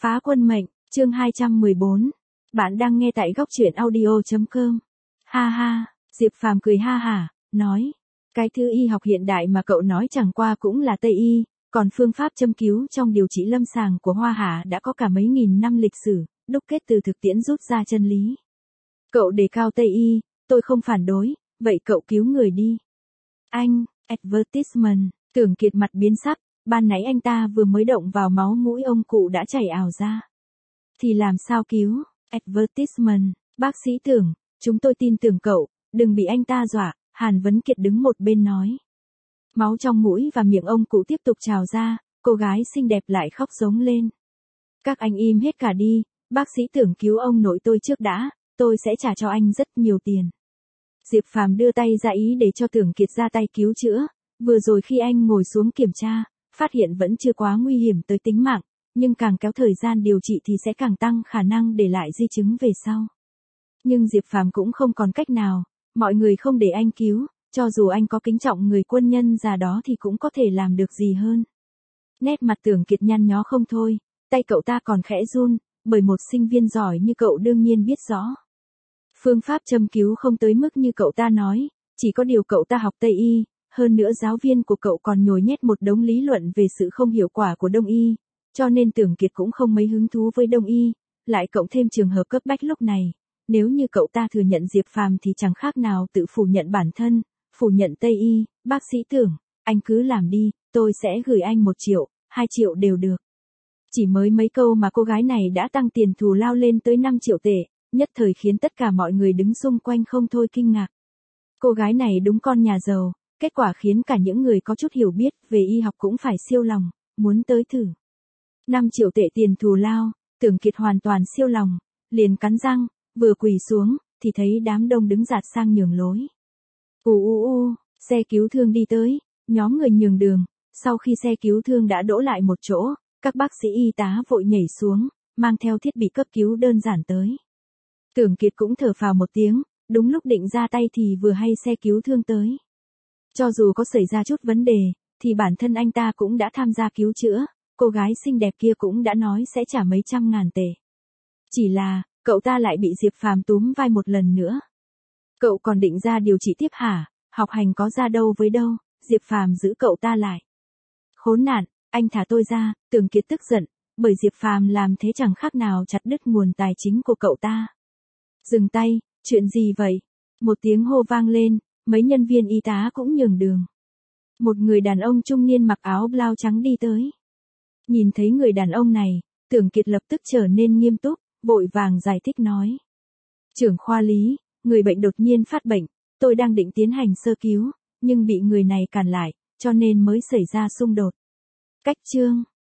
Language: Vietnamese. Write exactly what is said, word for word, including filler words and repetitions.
Phá quân mệnh, chương hai trăm mười bốn. Bạn đang nghe tại góc truyện audio chấm com. Ha ha, Diệp Phàm cười ha hả, nói. Cái thứ y học hiện đại mà cậu nói chẳng qua cũng là Tây y, còn phương pháp châm cứu trong điều trị lâm sàng của Hoa Hạ đã có cả mấy nghìn năm lịch sử, đúc kết từ thực tiễn rút ra chân lý. Cậu đề cao Tây y, tôi không phản đối, vậy cậu cứu người đi. Anh, advertisement, Tưởng Kiệt mặt biến sắc, ban nãy anh ta vừa mới động vào máu mũi ông cụ đã chảy ào ra. Thì làm sao cứu, advertisement, bác sĩ Tưởng, chúng tôi tin tưởng cậu, đừng bị anh ta dọa, Hàn Vấn Kiệt đứng một bên nói. Máu trong mũi và miệng ông cụ tiếp tục trào ra, cô gái xinh đẹp lại khóc giống lên. Các anh im hết cả đi, bác sĩ Tưởng cứu ông nội tôi trước đã, tôi sẽ trả cho anh rất nhiều tiền. Diệp Phàm đưa tay ra ý để cho Tưởng Kiệt ra tay cứu chữa, vừa rồi khi anh ngồi xuống kiểm tra, phát hiện vẫn chưa quá nguy hiểm tới tính mạng, nhưng càng kéo thời gian điều trị thì sẽ càng tăng khả năng để lại di chứng về sau. Nhưng Diệp Phàm cũng không còn cách nào, mọi người không để anh cứu, cho dù anh có kính trọng người quân nhân già đó thì cũng có thể làm được gì hơn. Nét mặt Tưởng Kiệt nhăn nhó không thôi, tay cậu ta còn khẽ run, bởi một sinh viên giỏi như cậu đương nhiên biết rõ. Phương pháp châm cứu không tới mức như cậu ta nói, chỉ có điều cậu ta học Tây y, hơn nữa giáo viên của cậu còn nhồi nhét một đống lý luận về sự không hiệu quả của Đông y, cho nên Tưởng Kiệt cũng không mấy hứng thú với Đông y, lại cộng thêm trường hợp cấp bách lúc này, nếu như cậu ta thừa nhận Diệp Phàm thì chẳng khác nào tự phủ nhận bản thân, phủ nhận Tây y. Bác sĩ Tưởng, anh cứ làm đi, tôi sẽ gửi anh một triệu, hai triệu đều được. Chỉ mới mấy câu mà cô gái này đã tăng tiền thù lao lên tới năm triệu tệ, nhất thời khiến tất cả mọi người đứng xung quanh không thôi kinh ngạc. Cô gái này đúng con nhà giàu, kết quả khiến cả những người có chút hiểu biết về y học cũng phải siêu lòng, muốn tới thử. năm triệu tệ tiền thù lao, Tưởng Kiệt hoàn toàn siêu lòng, liền cắn răng, vừa quỳ xuống, thì thấy đám đông đứng dạt sang nhường lối. Ù ù ù, xe cứu thương đi tới, nhóm người nhường đường, sau khi xe cứu thương đã đỗ lại một chỗ, các bác sĩ y tá vội nhảy xuống, mang theo thiết bị cấp cứu đơn giản tới. Tưởng Kiệt cũng thở phào một tiếng, đúng lúc định ra tay thì vừa hay xe cứu thương tới. Cho dù có xảy ra chút vấn đề, thì bản thân anh ta cũng đã tham gia cứu chữa, cô gái xinh đẹp kia cũng đã nói sẽ trả mấy trăm ngàn tệ. Chỉ là, cậu ta lại bị Diệp Phàm túm vai một lần nữa. Cậu còn định ra điều trị tiếp hả, học hành có ra đâu với đâu, Diệp Phàm giữ cậu ta lại. Khốn nạn, anh thả tôi ra, Tưởng Kiệt tức giận, bởi Diệp Phàm làm thế chẳng khác nào chặt đứt nguồn tài chính của cậu ta. Dừng tay, chuyện gì vậy? Một tiếng hô vang lên, mấy nhân viên y tá cũng nhường đường. Một người đàn ông trung niên mặc áo blau trắng đi tới. Nhìn thấy người đàn ông này, Tưởng Kiệt lập tức trở nên nghiêm túc, vội vàng giải thích nói. Trưởng khoa Lý, người bệnh đột nhiên phát bệnh, tôi đang định tiến hành sơ cứu, nhưng bị người này cản lại, cho nên mới xảy ra xung đột. Cách chương